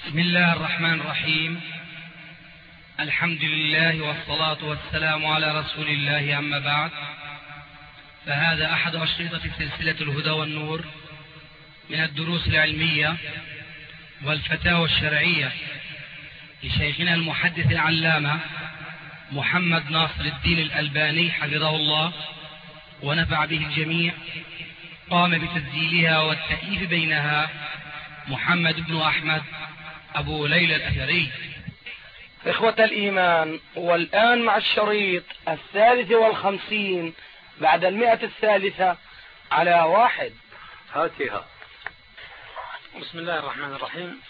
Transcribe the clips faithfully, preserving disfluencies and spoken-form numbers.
بسم الله الرحمن الرحيم. الحمد لله والصلاة والسلام على رسول الله، أما بعد، فهذا أحد أشرطة سلسلة الهدى والنور من الدروس العلمية والفتاوى الشرعية لشيخنا المحدث العلامة محمد ناصر الدين الألباني حفظه الله ونفع به الجميع. قام بتسجيلها والتأليف بينها محمد بن أحمد أبو ليلى الأثري. إخوة الإيمان، والآن مع الشريط الثالث والخمسين بعد المئة الثالثة على واحد. هاتها. بسم الله الرحمن الرحيم.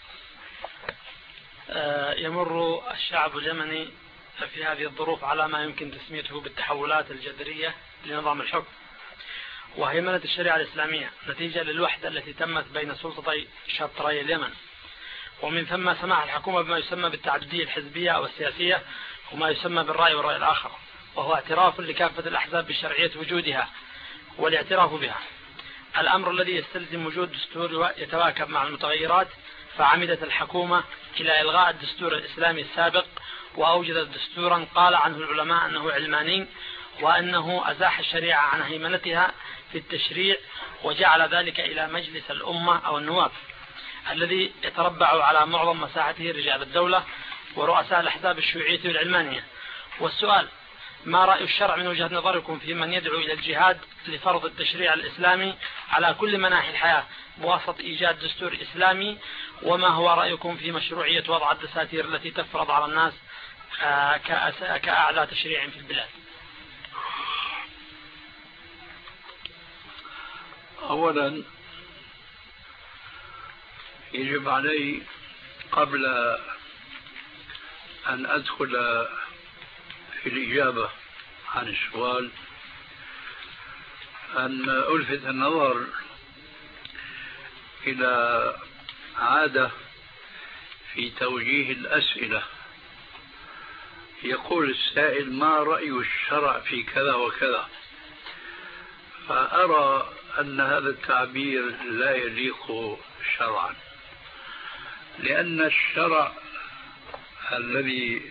آه يمر الشعب اليمني في هذه الظروف على ما يمكن تسميته بالتحولات الجذرية لنظام الحكم وهيمنة الشريعة الإسلامية نتيجة للوحدة التي تمت بين سلطتي شطري اليمن، ومن ثم سماح الحكومة بما يسمى بالتعددية الحزبية أو السياسية وما يسمى بالرأي والرأي الآخر، وهو اعتراف لكافة الأحزاب بشرعية وجودها والاعتراف بها، الأمر الذي يستلزم وجود دستور يتواكب مع المتغيرات. فعمدت الحكومة إلى إلغاء الدستور الإسلامي السابق وأوجدت دستورا قال عنه العلماء أنه علماني، وأنه أزاح الشريعة عن هيمنتها في التشريع وجعل ذلك إلى مجلس الأمة أو النواب الذي يتربع على معظم مساحته رجال الدولة ورؤساء الأحزاب الشيوعية والعلمانية. والسؤال: ما رأي الشرع من وجهة نظركم في من يدعو إلى الجهاد لفرض التشريع الإسلامي على كل مناحي الحياة بواسطة إيجاد دستور إسلامي؟ وما هو رأيكم في مشروعية وضع الدساتير التي تفرض على الناس كأعلى تشريع في البلاد؟ أولا يجب علي قبل أن أدخل في الإجابة عن السؤال أن ألفت النظر إلى عادة في توجيه الأسئلة. يقول السائل: ما رأي الشرع في كذا وكذا؟ فأرى أن هذا التعبير لا يليق شرعا، لأن الشرع الذي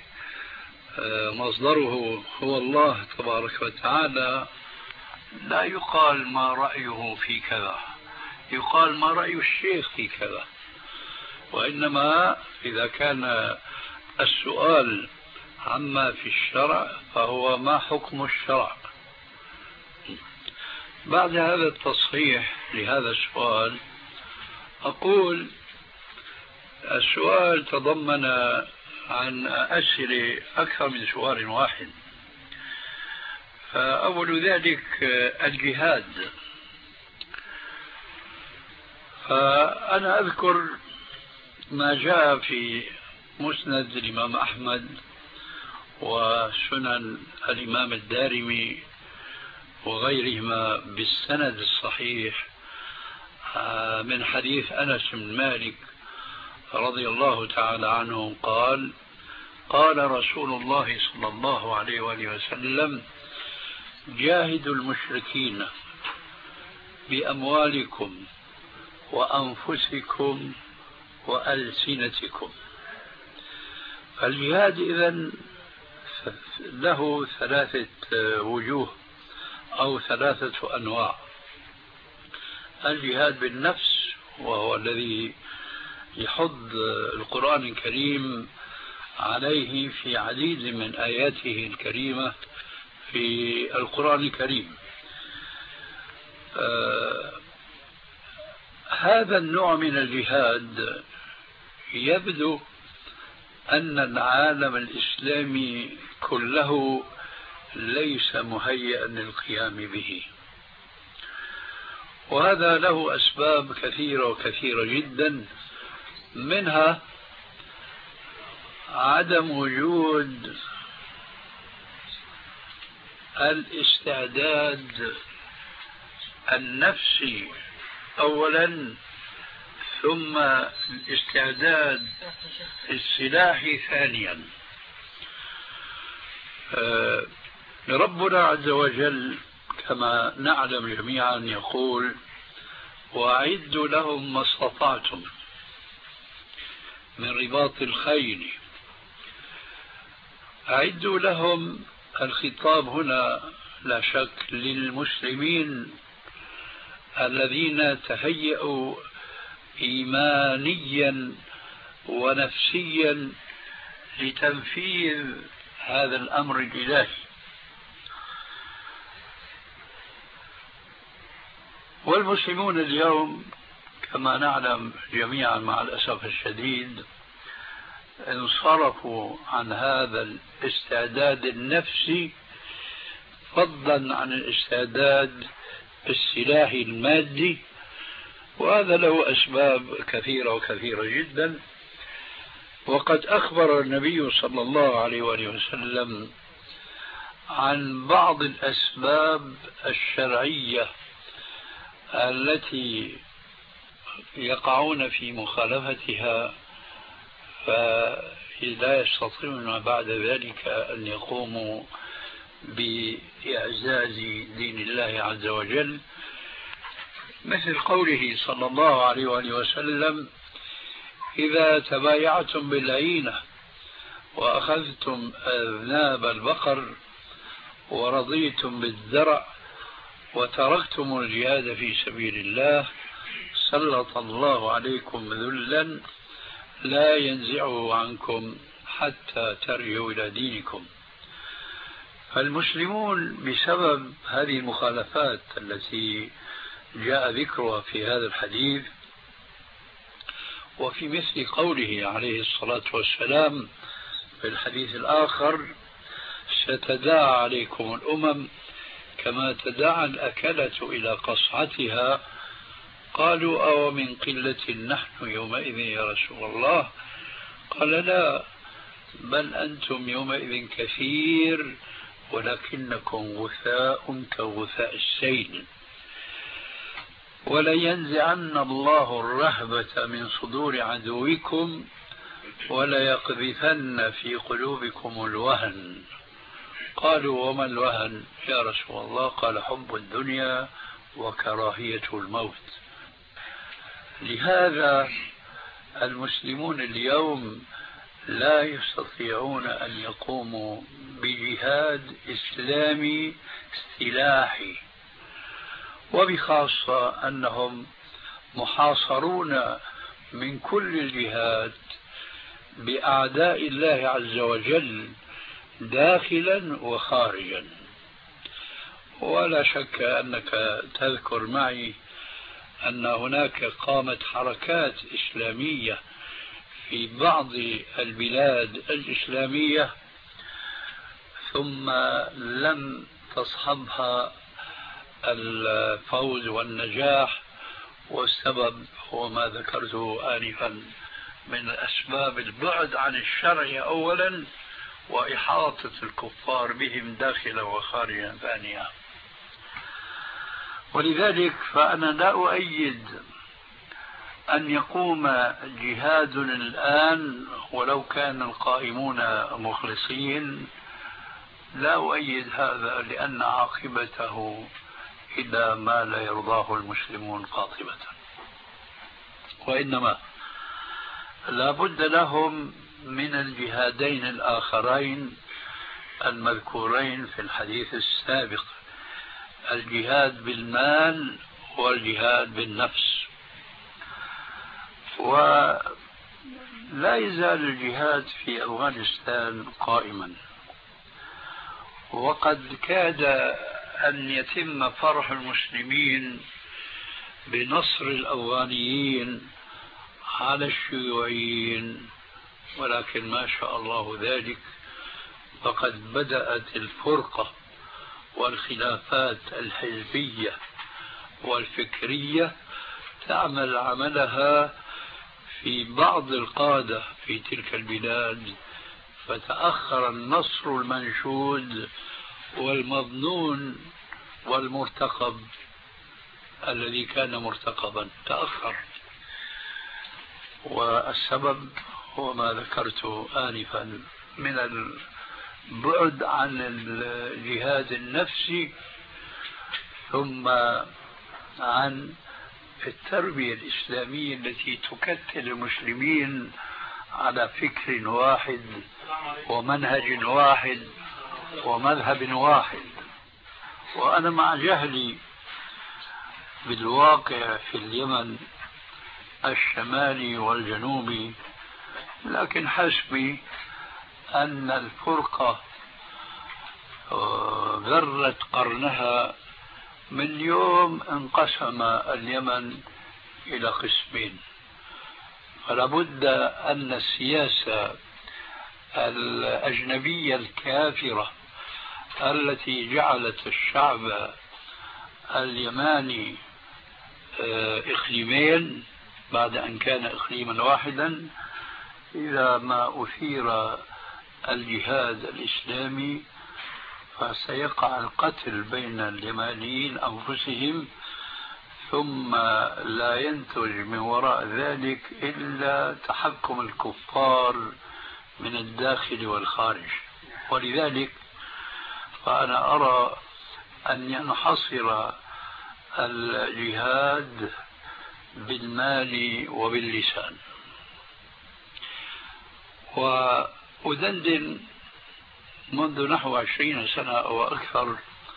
مصدره هو الله تبارك وتعالى لا يقال ما رأيه في كذا، يقال ما رأي الشيخ في كذا. وإنما إذا كان السؤال عما في الشرع فهو ما حكم الشرع. بعد هذا التصحيح لهذا السؤال أقول: السؤال تضمن عن أسئلة أكثر من سؤال واحد. فأول ذلك الجهاد. فأنا أذكر ما جاء في مسند الإمام أحمد وسنن الإمام الدارمي وغيرهما بالسند الصحيح من حديث أنس بن مالك رضي الله تعالى عنه قال: قال رسول الله صلى الله عليه وآله وسلم: جاهدوا المشركين بأموالكم وأنفسكم وألسنتكم. فالجهاد إذن له ثلاثة وجوه أو ثلاثة أنواع. الجهاد بالنفس، وهو الذي يحض القرآن الكريم عليه في عديد من آياته الكريمة في القرآن الكريم. آه هذا النوع من الجهاد يبدو أن العالم الإسلامي كله ليس مهيئا للقيام به، وهذا له أسباب كثيرة وكثيرة جدا، منها عدم وجود الاستعداد النفسي أولا، ثم الاستعداد السلاحي ثانيا. ربنا عز وجل كما نعلم جميعا يقول: وأعدوا لهم ما استطعتم. من رباط الخيل. أعدوا لهم. الخطاب هنا لا شك للمسلمين الذين تهيئوا إيمانيا ونفسيا لتنفيذ هذا الأمر الإلهي. والمسلمون اليوم كما نعلم جميعا مع الأسف الشديد انصرفوا عن هذا الاستعداد النفسي فضلا عن الاستعداد السلاحي المادي، وهذا له أسباب كثيرة وكثيرة جدا. وقد أخبر النبي صلى الله عليه وآله وسلم عن بعض الأسباب الشرعية التي يقعون في مخالفتها فلا يستطيعون بعد ذلك أن يقوموا بإعزاز دين الله عز وجل، مثل قوله صلى الله عليه وآله وسلم: إذا تبايعتم بالعينة وأخذتم أذناب البقر ورضيتم بالزرع وتركتم الجهاد في سبيل الله سلط الله عليكم ذلا لا ينزعه عنكم حتى ترجعوا إلى دينكم. فالمسلمون بسبب هذه المخالفات التي جاء ذكرها في هذا الحديث وفي مثل قوله عليه الصلاة والسلام في الحديث الآخر: ستداعى عليكم الأمم كما تداعى الأكلة إلى قصعتها. قالوا: أو من قلة نحن يومئذ يا رسول الله؟ قال: لا، بل أنتم يومئذ كثير ولكنكم غثاء كغثاء السيل. ولينزعن الله الرهبة من صدور عدوكم وليقذفن في قلوبكم الوهن. قالوا: وما الوهن يا رسول الله؟ قال: حب الدنيا وكراهية الموت. لهذا المسلمون اليوم لا يستطيعون أن يقوموا بجهاد إسلامي سلاحي، وبخاصة أنهم محاصرون من كل الجهات بأعداء الله عز وجل داخلا وخارجا. ولا شك أنك تذكر معي أن هناك قامت حركات إسلامية في بعض البلاد الإسلامية ثم لم تصحبها الفوز والنجاح، والسبب هو ما ذكرته آنفا من أسباب البعد عن الشرع أولا وإحاطة الكفار بهم داخلا وخارجا ثانيا. ولذلك فأنا لا أؤيد أن يقوم جهاد الآن ولو كان القائمون مخلصين، لا أؤيد هذا، لأن عاقبته إلى ما لا يرضاه المسلمون قاطبة. وإنما لا بد لهم من الجهادين الآخرين المذكورين في الحديث السابق: الجهاد بالمال والجهاد بالنفس. ولا يزال الجهاد في أفغانستان قائما، وقد كاد أن يتم فرح المسلمين بنصر الأفغانيين على الشيوعيين، ولكن ما شاء الله ذلك فقد بدأت الفرقة والخلافات الحزبية والفكرية تعمل عملها في بعض القادة في تلك البلاد، فتأخر النصر المنشود والمظنون والمرتقب الذي كان مرتقبا تأخر. والسبب هو ما ذكرته آنفا من البعد عن الجهاد النفسي ثم عن التربية الإسلامية التي تكتل المسلمين على فكر واحد ومنهج واحد ومذهب واحد. وأنا مع جهلي بالواقع في اليمن الشمالي والجنوبي، لكن حسبي أن الفرقة غرت قرنها من يوم انقسم اليمن إلى قسمين. فلا بد أن السياسة الأجنبية الكافرة التي جعلت الشعب اليماني إقليمين بعد أن كان إقليما واحدا، إذا ما أثير الجهاد الإسلامي فسيقع القتل بين اليمانيين أنفسهم، ثم لا ينتج من وراء ذلك إلا تحكم الكفار من الداخل والخارج. ولذلك فأنا أرى أن ينحصر الجهاد بالمال وباللسان. وأدندن منذ نحو عشرين سنة أو أكثر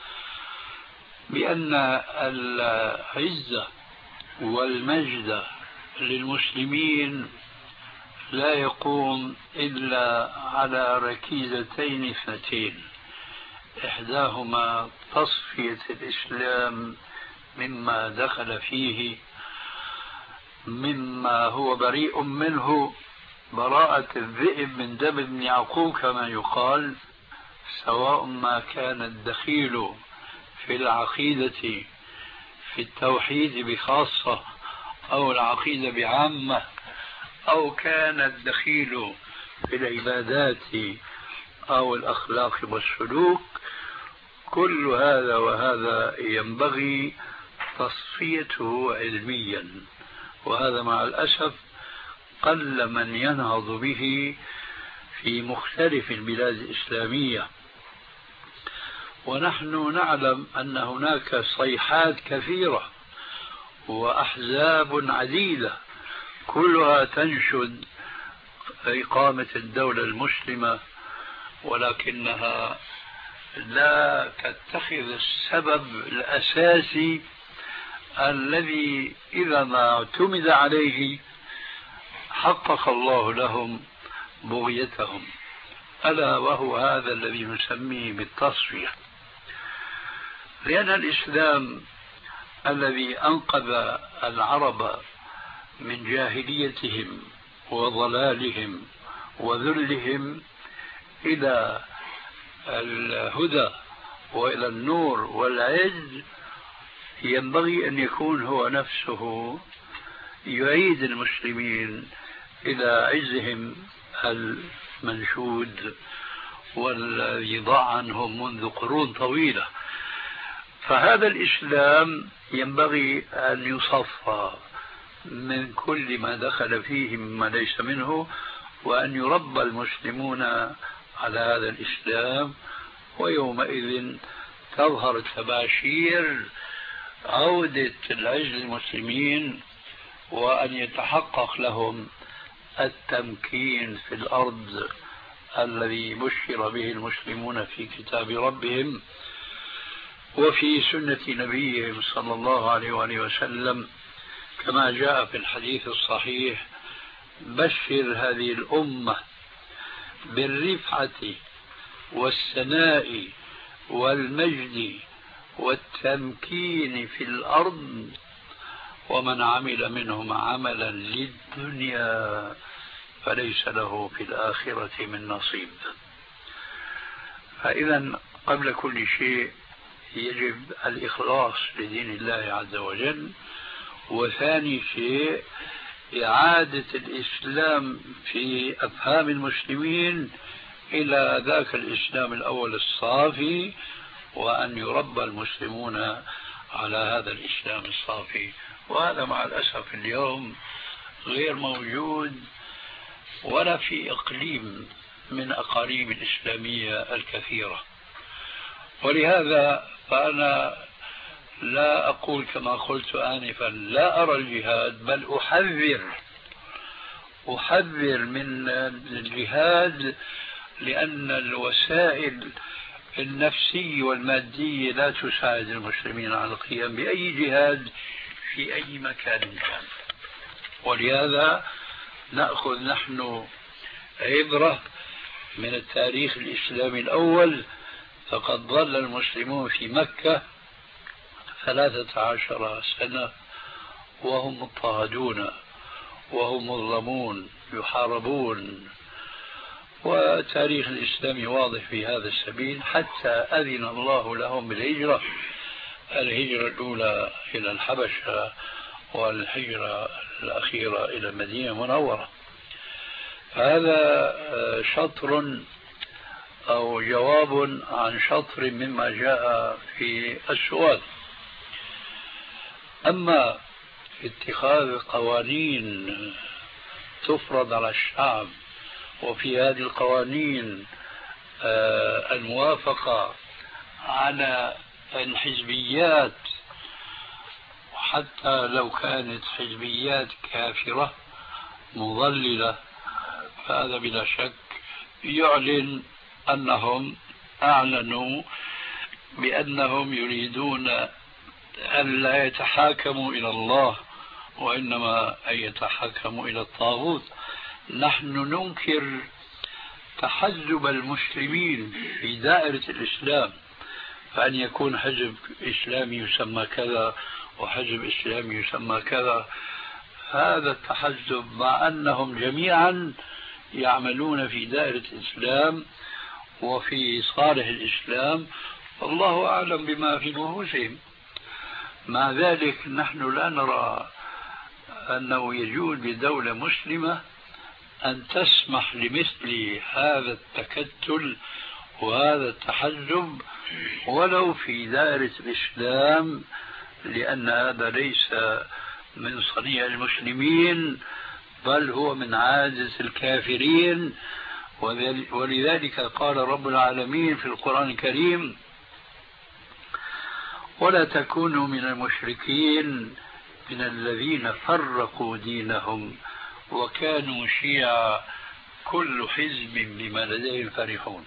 بأن العزة والمجد للمسلمين لا يقوم إلا على ركيزتين اثنتين، إحداهما تصفية الإسلام مما دخل فيه مما هو بريء منه، براءة الذئب من دم ابن يعقوب كما يقال، سواء ما كان الدخيل في العقيدة في التوحيد بخاصة أو العقيدة بعامة، أو كان الدخيل في العبادات أو الأخلاق والسلوك. كل هذا وهذا ينبغي تصفيته علميا، وهذا مع الأسف قل من ينهض به في مختلف البلاد الإسلامية. ونحن نعلم أن هناك صيحات كثيرة وأحزاب عديدة كلها تنشد إقامة الدولة المسلمة، ولكنها لا تتخذ السبب الأساسي الذي إذا ما اعتمد عليه حقق الله لهم بغيتهم، ألا وهو هذا الذي نسميه بالتصفية. لأن الإسلام الذي أنقذ العرب من جاهليتهم وضلالهم وذلهم إلى الهدى وإلى النور والعز، ينبغي أن يكون هو نفسه يعيد المسلمين إلى عزهم المنشود والذي ضاع عنهم منذ قرون طويلة. فهذا الإسلام ينبغي أن يصفى من كل ما دخل فيه مما ليس منه، وأن يربى المسلمون على هذا الإسلام، ويومئذ تظهر تباشير عودة العز للمسلمين، وأن يتحقق لهم التمكين في الأرض الذي بشر به المسلمون في كتاب ربهم وفي سنة نبيهم صلى الله عليه وآله وسلم، كما جاء في الحديث الصحيح: بشر هذه الأمة بالرفعة والسناء والمجد والتمكين في الأرض، ومن عمل منهم عملا للدنيا فليس له في الآخرة من نصيب. فإذا قبل كل شيء يجب الإخلاص لدين الله عز وجل، وثاني شيء إعادة الإسلام في أفهام المسلمين إلى ذاك الإسلام الأول الصافي، وأن يربى المسلمون على هذا الإسلام الصافي. وهذا مع الأسف اليوم غير موجود ولا في إقليم من أقاليم الإسلامية الكثيرة. ولهذا فأنا لا أقول كما قلت آنفا لا أرى الجهاد، بل أحذر أحذر من الجهاد لأن الوسائل النفسية والمادية لا تساعد المسلمين على القيام بأي جهاد في أي مكان كان. ولهذا نأخذ نحن عبرة من التاريخ الإسلامي الأول، فقد ظل المسلمون في مكة ثلاثة عشر سنة وهم مضطهدون وهم مظلمون يحاربون، وتاريخ الإسلام واضح في هذا السبيل، حتى أذن الله لهم بالهجرة، الهجرة الأولى إلى الحبشة والهجرة الأخيرة إلى المدينة المنورة. هذا شطر أو جواب عن شطر مما جاء في السؤال. أما اتخاذ قوانين تفرض على الشعب وفي هذه القوانين الموافقة على الحزبيات، حتى لو كانت حزبيات كافرة مضللة، فهذا بلا شك يعلن أنهم أعلنوا بأنهم يريدون أن لا يتحاكموا إلى الله وإنما أن يتحاكموا إلى الطاغوت. نحن ننكر تحزب المسلمين في دائرة الإسلام، فأن يكون حزب إسلامي يسمى كذا وحزب إسلامي يسمى كذا، هذا التحزب مع أنهم جميعا يعملون في دائرة الإسلام وفي صالح الإسلام، والله أعلم بما في نفوسهم. مع ذلك نحن لا نرى أنه يجوز لدولة مسلمة أن تسمح لمثل هذا التكتل وهذا التحزب ولو في دائرة الإسلام، لأن هذا ليس من صنيع المسلمين بل هو من عادة الكافرين. ولذلك قال رب العالمين في القرآن الكريم: ولا تكونوا من المشركين من الذين فرقوا دينهم وكانوا شيعا كل حزب بما لديهم فرحون.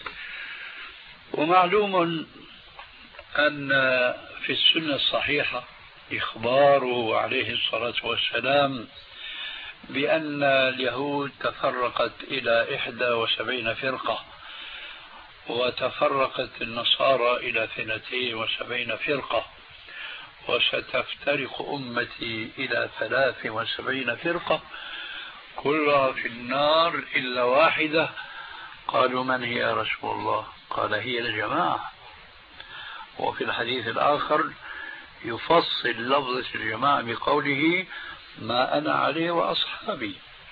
ومعلوم أن في السنة الصحيحة إخباره عليه الصلاة والسلام بأن اليهود تفرقت إلى إحدى وسبعين فرقة، وتفرقت النصارى إلى اثنتين وسبعين فرقة، وستفترق أمتي إلى ثلاث وسبعين فرقة كلها في النار إلا واحدة. قالوا: من هي يا رسول الله؟ قال: هي الجماعة. وفي الحديث الآخر يفصل لفظة الجماعة بقوله: ما أنا عليه وأصحابي.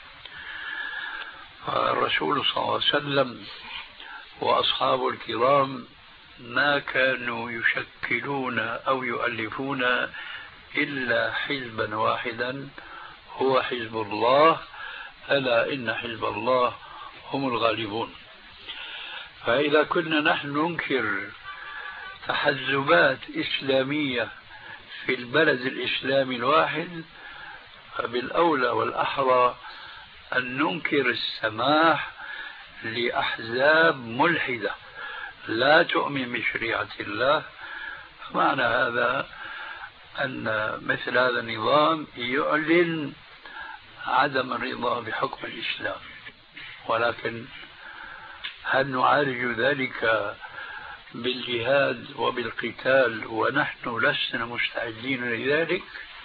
الرسول صلى الله عليه وسلم وأصحابه الكرام ما كانوا يشكلون أو يؤلفون إلا حزبا واحدا هو حزب الله، ألا إن حزب الله هم الغالبون. فإذا كنا نحن ننكر تحزبات إسلامية في البلد الإسلامي الواحد، فبالأولى والأحرى أن ننكر السماح لأحزاب ملحدة لا تؤمن بشريعة الله. معنى هذا أن مثل هذا النظام يعلن عدم الرضا بحكم الإسلام. ولكن هل نعالج ذلك بالجهاد وبالقتال ونحن لسنا مستعدين لذلك؟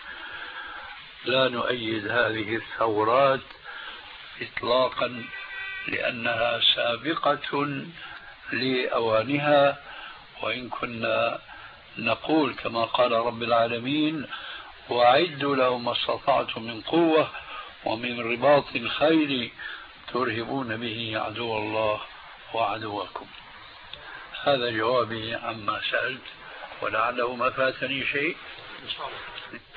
لا نؤيد هذه الثورات إطلاقا، لأنها سابقة لأوانها، وإن كنا نقول كما قال رب العالمين: وأعدوا لهم ما استطعتم من قوة ومن رباط الخيل ترهبون به عدو الله وعدوكم. هذا جوابي عما سألت، ولعله ما فاتني شيء. إن شاء الله.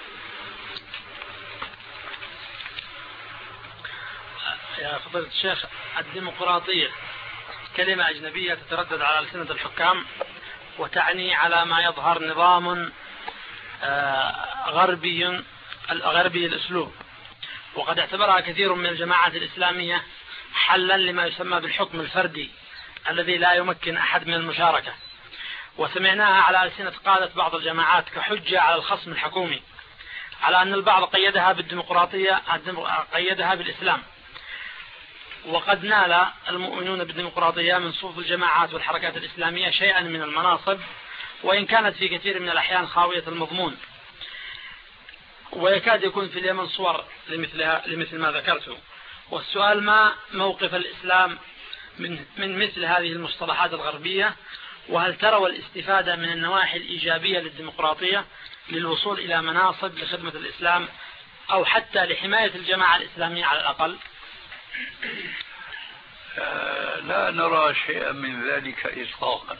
يا فضيلة الشيخ، الديمقراطية كلمة أجنبية تتردد على ألسنة الحكام وتعني على ما يظهر نظام غربي غربي الأسلوب، وقد اعتبرها كثير من الجماعات الإسلامية حلا لما يسمى بالحكم الفردي الذي لا يمكن أحد من المشاركة، وسمعناها على ألسنة قادة بعض الجماعات كحجة على الخصم الحكومي، على أن البعض قيدها بالديمقراطية قيدها بالإسلام. وقد نال المؤمنون بالديمقراطية من صفوف الجماعات والحركات الإسلامية شيئا من المناصب، وإن كانت في كثير من الأحيان خاوية المضمون، ويكاد يكون في اليمن صور لمثلها لمثل ما ذكرته. والسؤال: ما موقف الإسلام من, من مثل هذه المصطلحات الغربية؟ وهل تروا الاستفادة من النواحي الإيجابية للديمقراطية للوصول إلى مناصب لخدمة الإسلام أو حتى لحماية الجماعة الإسلامية على الأقل؟ لا نرى شيئا من ذلك إطلاقا،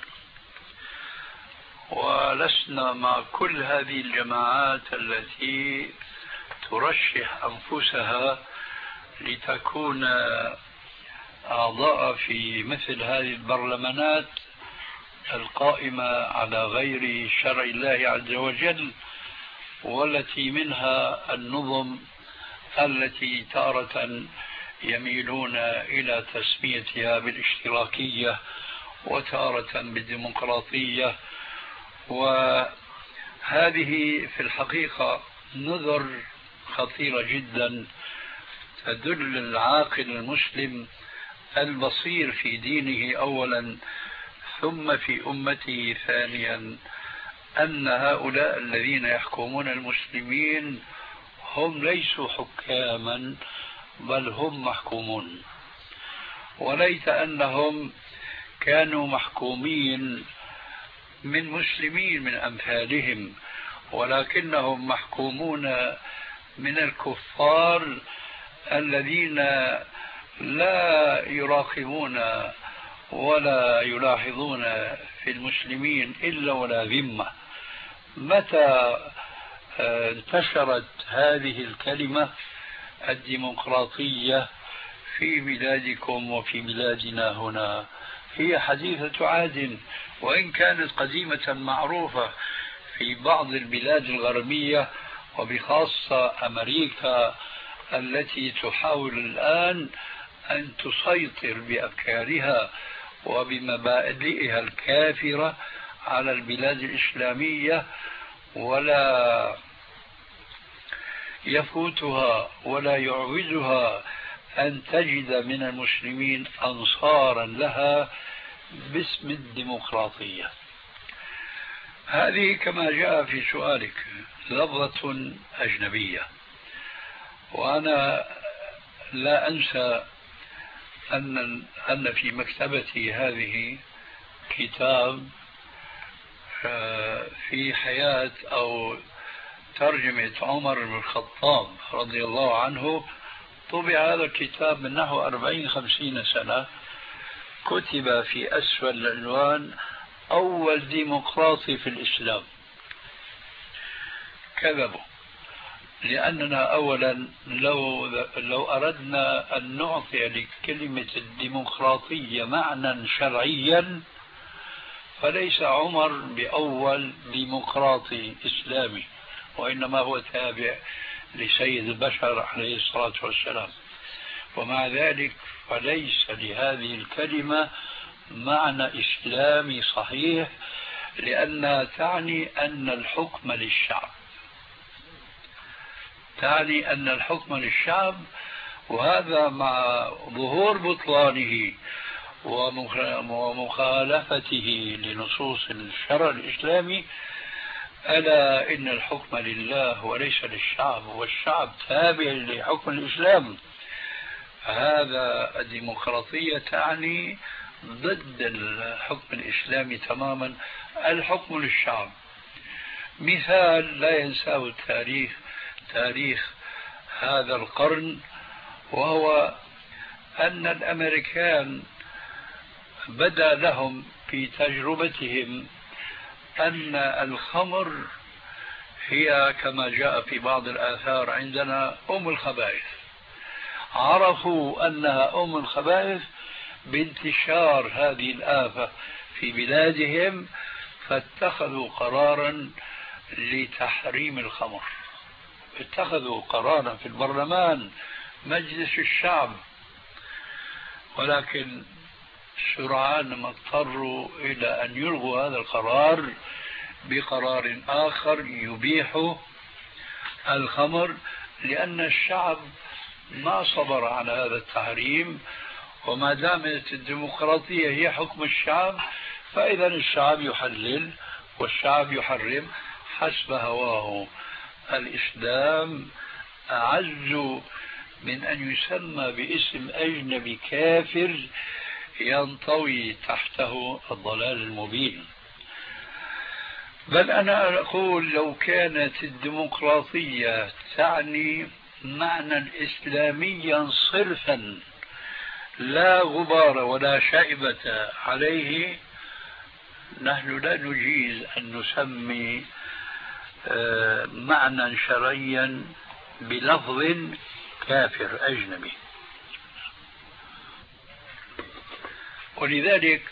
ولسنا مع كل هذه الجماعات التي ترشح أنفسها لتكون أعضاء في مثل هذه البرلمانات القائمة على غير شرع الله عز وجل، والتي منها النظم التي تارة يميلون إلى تسميتها بالاشتراكية وتارة بالديمقراطية. وهذه في الحقيقة نذر خطيرة جدا تدل العاقل المسلم البصير في دينه أولا ثم في أمته ثانيا أن هؤلاء الذين يحكمون المسلمين هم ليسوا حكاما بل هم محكومون، وليت أنهم كانوا محكومين من مسلمين من أمثالهم، ولكنهم محكومون من الكفار الذين لا يراقبون ولا يلاحظون في المسلمين إلا ولا ذمة. متى انتشرت هذه الكلمة الديمقراطية في بلادكم وفي بلادنا هنا؟ هي حديثة عهد، وإن كانت قديمة معروفة في بعض البلاد الغربية وبخاصة أمريكا التي تحاول الآن أن تسيطر بأفكارها وبمبادئها الكافرة على البلاد الإسلامية، ولا يفوتها ولا يعوزها أن تجد من المسلمين أنصارا لها باسم الديمقراطية. هذه كما جاء في سؤالك لفظة أجنبية، وأنا لا أنسى أن أن في مكتبتي هذه كتاب في حياة أو ترجمة عمر بن الخطاب رضي الله عنه. طبع هذا الكتاب من نحو أربعين خمسين سنة، كتب في أسفل العنوان أول ديمقراطي في الإسلام. كذبوا، لأننا أولا لو, لو أردنا أن نعطي لكلمة الديمقراطية معنى شرعيا فليس عمر بأول ديمقراطي إسلامي، وإنما هو تابع لسيد البشر عليه الصلاة والسلام. ومع ذلك فليس لهذه الكلمة معنى إسلامي صحيح، لأنها تعني أن الحكم للشعب، تعني أن الحكم للشعب، وهذا مع ظهور بطلانه ومخالفته لنصوص الشرع الإسلامي. ألا إن الحكم لله وليس للشعب، والشعب تابع لحكم الإسلام. هذا الديمقراطية تعني ضد الحكم الإسلامي تماما، الحكم للشعب. مثال لا ينساه التاريخ، تاريخ هذا القرن، وهو أن الأمريكان بدا لهم في تجربتهم أن الخمر هي كما جاء في بعض الآثار عندنا أم الخبائث. عرفوا أنها أم الخبائث بانتشار هذه الآفة في بلادهم، فاتخذوا قرارا لتحريم الخمر. اتخذوا قرارا في البرلمان مجلس الشعب، ولكن سرعان ما اضطروا إلى أن يلغوا هذا القرار بقرار آخر يبيح الخمر، لأن الشعب ما صبر على هذا التحريم. وما دامت الديمقراطية هي حكم الشعب، فإذا الشعب يحلل والشعب يحرم حسب هواه. الإسلام أعز من أن يسمى باسم أجنبي كافر ينطوي تحته الضلال المبين. بل أنا أقول لو كانت الديمقراطية تعني معنى إسلاميا صرفا لا غبار ولا شائبة عليه، نحن لا نجيز أن نسمي معنى شرعيا بلفظ كافر أجنبي. ولذلك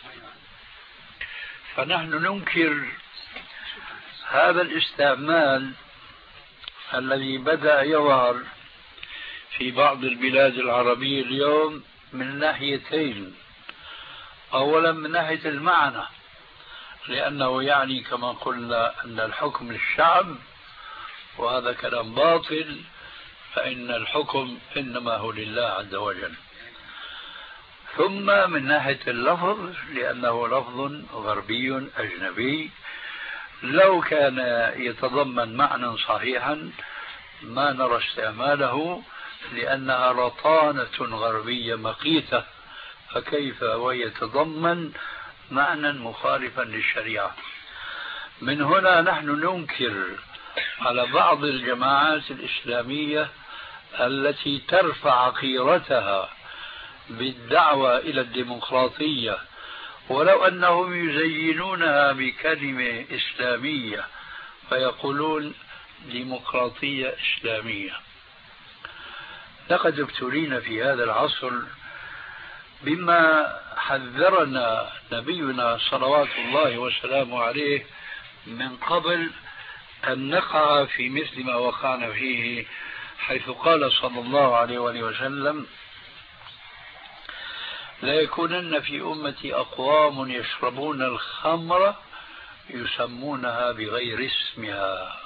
فنحن ننكر هذا الاستعمال الذي بدأ يظهر في بعض البلاد العربية اليوم من ناحيتين. أولا من ناحية المعنى، لأنه يعني كما قلنا أن الحكم للشعب، وهذا كلام باطل، فإن الحكم إنما هو لله عز وجل. ثم من ناحية اللفظ، لأنه لفظ غربي أجنبي لو كان يتضمن معنى صحيحا ما نرى استعماله، لأنها رطانة غربية مقيتة، فكيف ويتضمن معنى مخالفا للشريعة. من هنا نحن ننكر على بعض الجماعات الإسلامية التي ترفع قيرتها بالدعوة إلى الديمقراطية، ولو أنهم يزينونها بكلمة إسلامية فيقولون ديمقراطية إسلامية. لقد ابتلينا في هذا العصر بما حذرنا نبينا صلوات الله وسلامه عليه من قبل أن نقع في مثل ما وقعنا فيه، حيث قال صلى الله عليه وآله وسلم: لا يكونن في أمتي أقوام يشربون الخمر يسمونها بغير اسمها.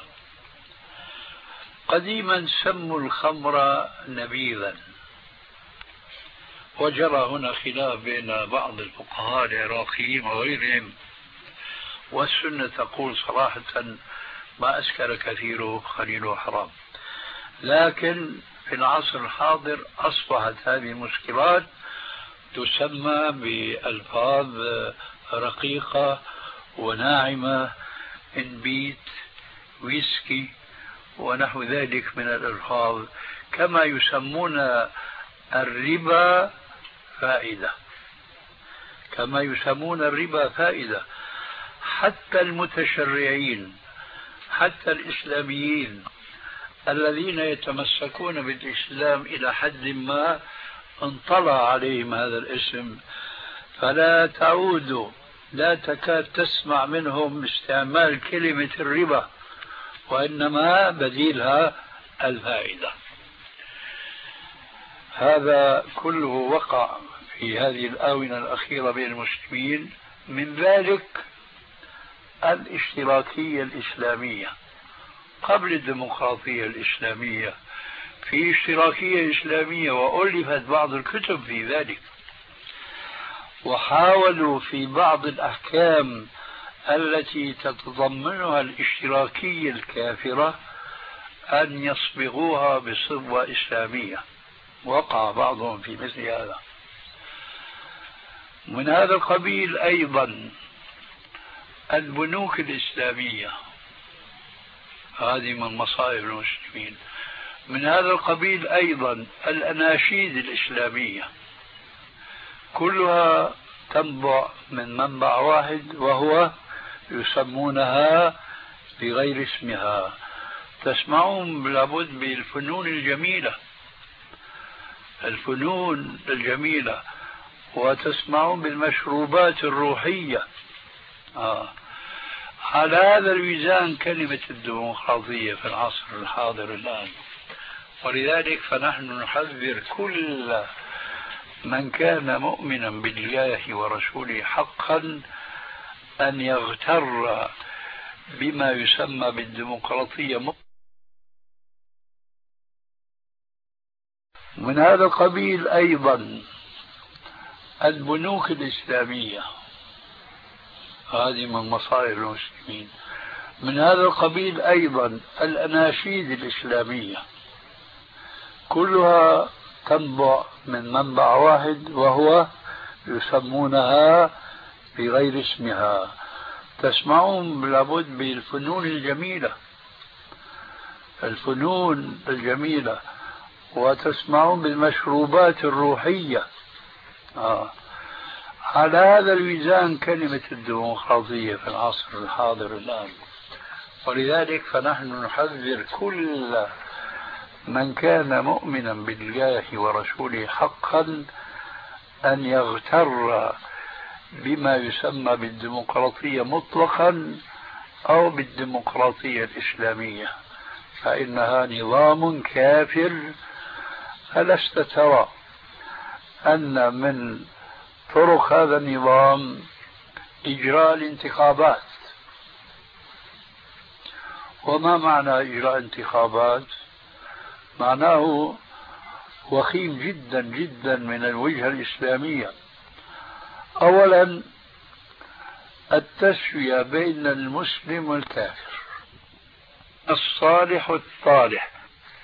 قديما سموا الخمر نبيذا، وجرى هنا خلاف بين بعض الفقهاء العراقيين وغيرهم، والسنة تقول صراحة ما أسكر كثيره قليله حرام. لكن في العصر الحاضر أصبحت هذه المسكرات تسمى بألفاظ رقيقة وناعمة، إنبيت، ويسكي، ونحو ذلك من الألفاظ، كما يسمون الربا فائدة، كما يسمون الربا فائدة. حتى المتشرعين، حتى الإسلاميين الذين يتمسكون بالإسلام إلى حد ما انطلع عليهم هذا الاسم، فلا تعود لا تكاد تسمع منهم استعمال كلمة الربا، وإنما بديلها الفائدة. هذا كله وقع في هذه الآونة الأخيرة بين المسلمين. من ذلك الاشتراكية الإسلامية قبل الديمقراطية الإسلامية، في اشتراكية إسلامية وألفت بعض الكتب في ذلك، وحاولوا في بعض الأحكام التي تتضمنها الاشتراكية الكافرة أن يصبغوها بصبغة إسلامية، وقع بعضهم في مثل هذا. من هذا القبيل أيضا البنوك الإسلامية، هذه من مصائب المسلمين. من هذا القبيل أيضا الأناشيد الإسلامية، كلها تنبع من منبع واحد، وهو يسمونها بغير اسمها. تسمعون لابد بالفنون الجميلة، الفنون الجميلة، وتسمعون بالمشروبات الروحية. آه. على هذا الميزان كلمة الديمقراطية في العصر الحاضر الآن. ولذلك فنحن نحذر كل من كان مؤمنا بالله ورسوله حقا أن يغتر بما يسمى بالديمقراطية. من هذا القبيل أيضا البنوك الإسلامية، هذه من مصائر المسلمين. من هذا القبيل أيضا الأناشيد الإسلامية، كلها تنبع من منبع واحد وهو يسمونها بغير اسمها. تسمعون لابد بالفنون الجميلة، الفنون الجميلة، وتسمعون بالمشروبات الروحية. آه. على هذا الميزان كلمة الديمقراطية في العصر الحاضر الآن. ولذلك فنحن نحذر كل من كان مؤمنا بالله ورسوله حقا أن يغتر بما يسمى بالديمقراطية مطلقا أو بالديمقراطية الإسلامية، فإنها نظام كافر. ألست ترى أن من طرق هذا النظام إجراء الانتخابات؟ وما معنى إجراء انتخابات؟ معناه وخيم جدا جدا من الوجهة الإسلامية. أولا التسوية بين المسلم والكافر، الصالح والطالح.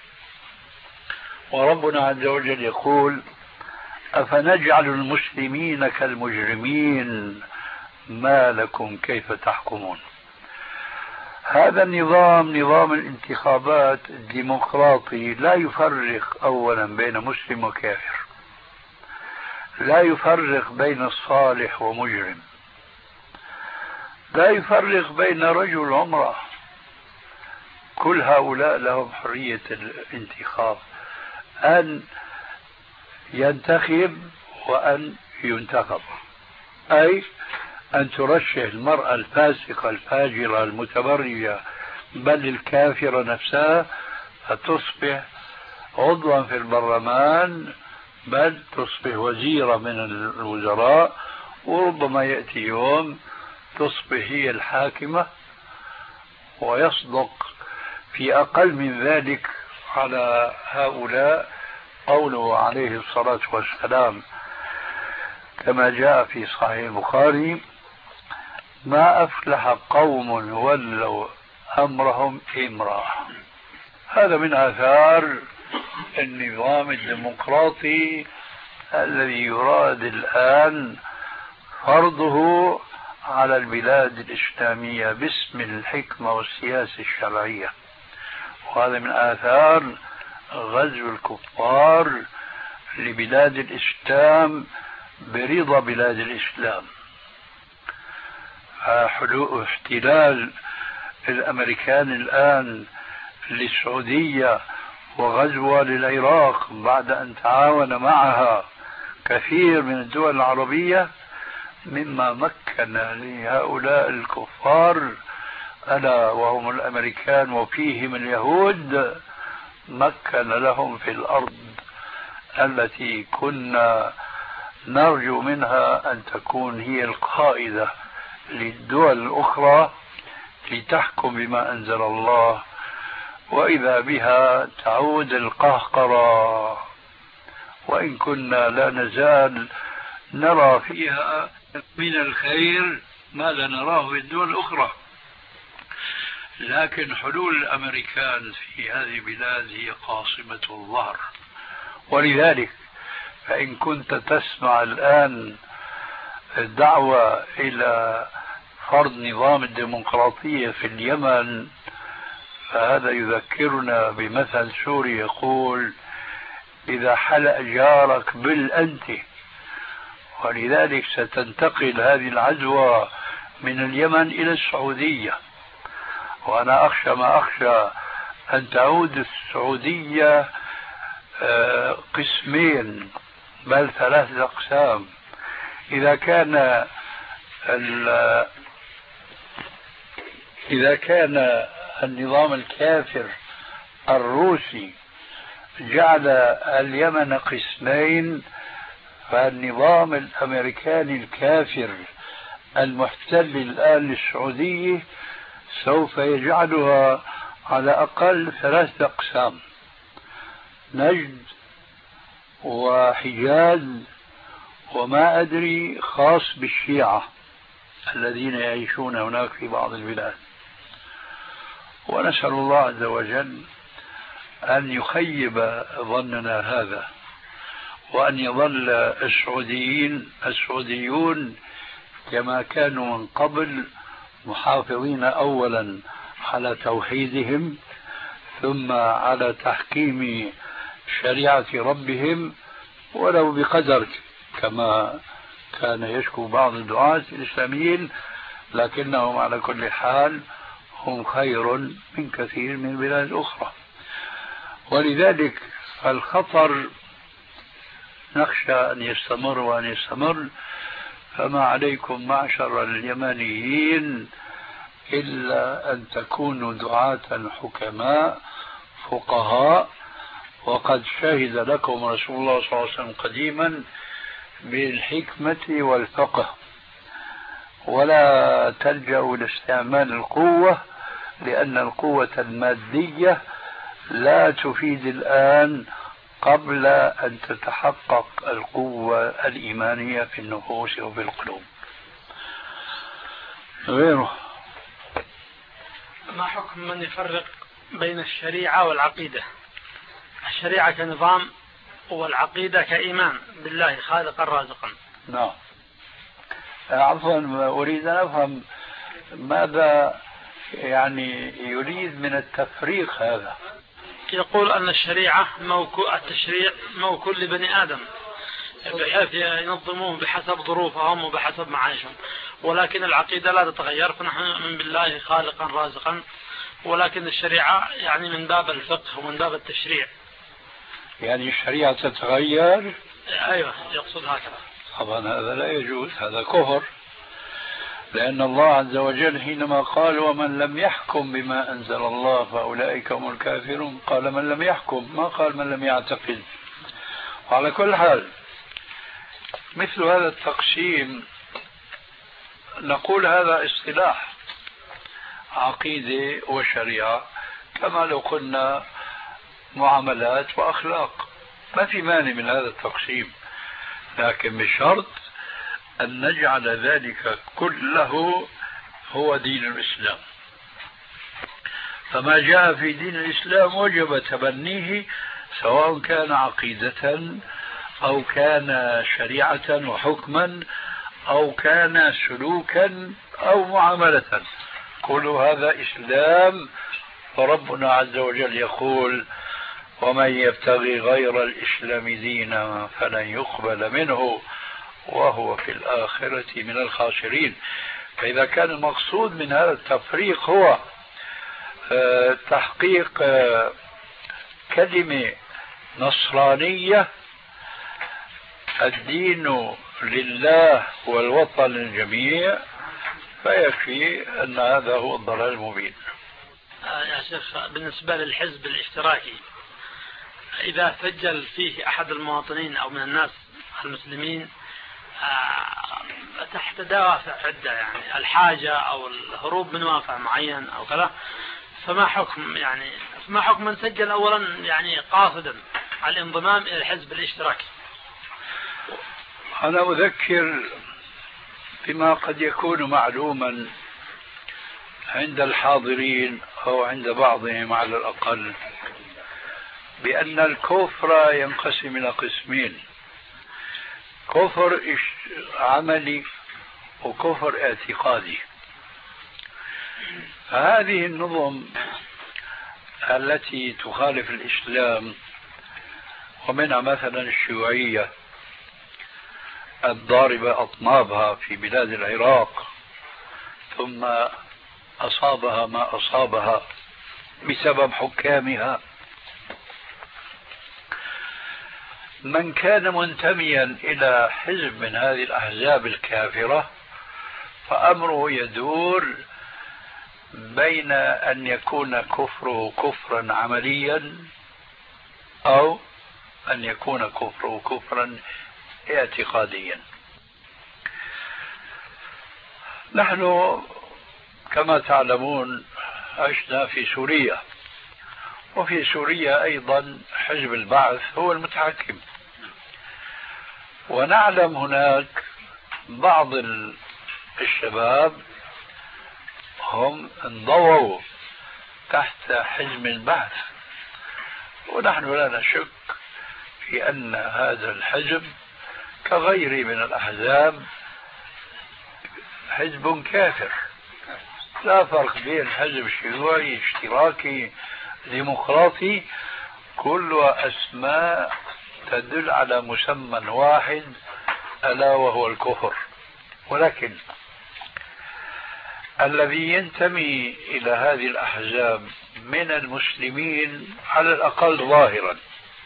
وربنا عز وجل يقول: أفنجعل المسلمين كالمجرمين ما لكم كيف تحكمون. هذا النظام، نظام الانتخابات الديمقراطي، لا يفرق أولا بين مسلم وكافر، لا يفرق بين الصالح ومجرم، لا يفرق بين رجل وامرأة. كل هؤلاء لهم حرية الانتخاب، أن ينتخب وأن ينتخب، أي أن ترشح المرأة الفاسقة الفاجرة المتبرجة بل الكافرة نفسها فتصبح عضوا في البرلمان، بل تصبح وزيرة من الوزراء، وربما يأتي يوم تصبح هي الحاكمة. ويصدق في أقل من ذلك على هؤلاء قوله عليه الصلاة والسلام كما جاء في صحيح البخاري: ما أفلح قوم ولوا أمرهم امرأة. هذا من آثار النظام الديمقراطي الذي يراد الآن فرضه على البلاد الإسلامية باسم الحكمة والسياسة الشرعية. وهذا من آثار غزو الكفار لبلاد الإسلام برضا بلاد الإسلام. احتلال الأمريكان الآن للسعودية وغزوها للعراق بعد أن تعاون معها كثير من الدول العربية مما مكن لهؤلاء الكفار، ألا وهم الأمريكان وفيهم اليهود، مكن لهم في الأرض التي كنا نرجو منها أن تكون هي القائدة للدول الأخرى لتحكم بما أنزل الله، وإذا بها تعود القهقرة. وإن كنا لا نزال نرى فيها من الخير ما لا نراه في الدول الأخرى، لكن حلول الأمريكان في هذه البلاد هي قاصمة الظهر. ولذلك فإن كنت تسمع الآن الدعوة إلى فرض نظام الديمقراطية في اليمن، فهذا يذكرنا بمثل سوري يقول: إذا حلق جارك بالأنت. ولذلك ستنتقل هذه العدوى من اليمن إلى السعودية، وأنا أخشى ما أخشى أن تعود السعودية قسمين بل ثلاثة أقسام. إذا كان إذا كان النظام الكافر الروسي جعل اليمن قسمين، فالنظام الأمريكاني الكافر المحتل الآن للسعودية سوف يجعلها على أقل ثلاثة أقسام: نجد وحجاز وما أدري خاص بالشيعة الذين يعيشون هناك في بعض البلاد. ونسأل الله عز وجل أن يخيب ظننا هذا، وأن يظل السعوديين السعوديون كما كانوا من قبل محافظين أولا على توحيدهم، ثم على تحكيم شريعة ربهم ولو بقدر، كما كان يشكو بعض الدعاة الإسلاميين، لكنهم على كل حال هم خير من كثير من البلاد الأخرى. ولذلك الخطر نخشى أن يستمر وأن يستمر. فما عليكم معشر اليمنيين إلا أن تكونوا دعاة حكماء فقهاء، وقد شهد لكم رسول الله صلى الله عليه وسلم قديما بالحكمة والفقه، ولا تلجأوا لاستعمال القوة، لأن القوة المادية لا تفيد الآن قبل أن تتحقق القوة الإيمانية في النفوس وفي القلوب. غيره. ما حكم من يفرق بين الشريعة والعقيدة؟ الشريعة كنظام والعقيدة كإيمان بالله خالقا رازقا. نعم. عفوا، أريد أن أفهم ماذا يعني يريد من التفريق هذا. يقول أن الشريعة موكو التشريع موكول لبني آدم بحيث ينظموه بحسب ظروفهم وبحسب معايشهم، ولكن العقيدة لا تتغير، فنحن من بالله خالقا رازقا، ولكن الشريعة يعني من باب الفقه ومن باب التشريع. يعني الشريعة تتغير؟ أيوة، يقصد هكذا. طبعا هذا لا يجوز، هذا كفر، لأن الله عز وجل حينما قال ومن لم يحكم بما أنزل الله فأولئك هم الكافرون، قال من لم يحكم، ما قال من لم يعتقد. وعلى كل حال مثل هذا التقسيم نقول هذا اصطلاح عقيدة وشريعة، كما لو قلنا معاملات وأخلاق، ما في مانع من هذا التقسيم، لكن بشرط أن نجعل ذلك كله هو دين الإسلام. فما جاء في دين الإسلام وجب تبنيه، سواء كان عقيدة أو كان شريعة وحكما أو كان سلوكا أو معاملة، كل هذا إسلام. فربنا عز وجل يقول ومن يبتغي غير الإسلام دينا فلن يقبل منه وهو في الآخرة من الخاسرين. فإذا كان المقصود من هذا التفريق هو تحقيق كلمة نصرانية، الدين لله والوطن للجميع، فيكفي أن هذا هو الضلال المبين. يا شيخ، بالنسبة للحزب الاشتراكي إذا سجل فيه أحد المواطنين أو من الناس المسلمين تحت دوافع عدة، يعني الحاجة أو الهروب من واقع معين أو كذا، فما حكم يعني ما حكم من سجل أولا يعني قاصدا الانضمام إلى الحزب الاشتراكي؟ أنا أذكر بما قد يكون معلوما عند الحاضرين أو عند بعضهم على الأقل، بأن الكفر ينقسم إلى قسمين: كفر عملي وكفر اعتقادي. هذه النظم التي تخالف الإسلام، ومنها مثلا الشيوعية الضاربة أطنابها في بلاد العراق، ثم أصابها ما أصابها بسبب حكامها، من كان منتميا إلى حزب من هذه الأحزاب الكافرة فأمره يدور بين أن يكون كفره كفرا عمليا أو أن يكون كفره كفرا اعتقاديا. نحن كما تعلمون عشنا في سوريا، وفي سوريا أيضا حزب البعث هو المتحكم، ونعلم هناك بعض الشباب هم انضووا تحت حزب البعث، ونحن لا نشك في أن هذا الحزب كغيره من الأحزاب حزب كافر، لا فرق بين حزب شيوعي اشتراكي ديمقراطي، كلها أسماء تدل على مسمى واحد ألا وهو الكفر. ولكن الذي ينتمي إلى هذه الأحزاب من المسلمين على الأقل ظاهرا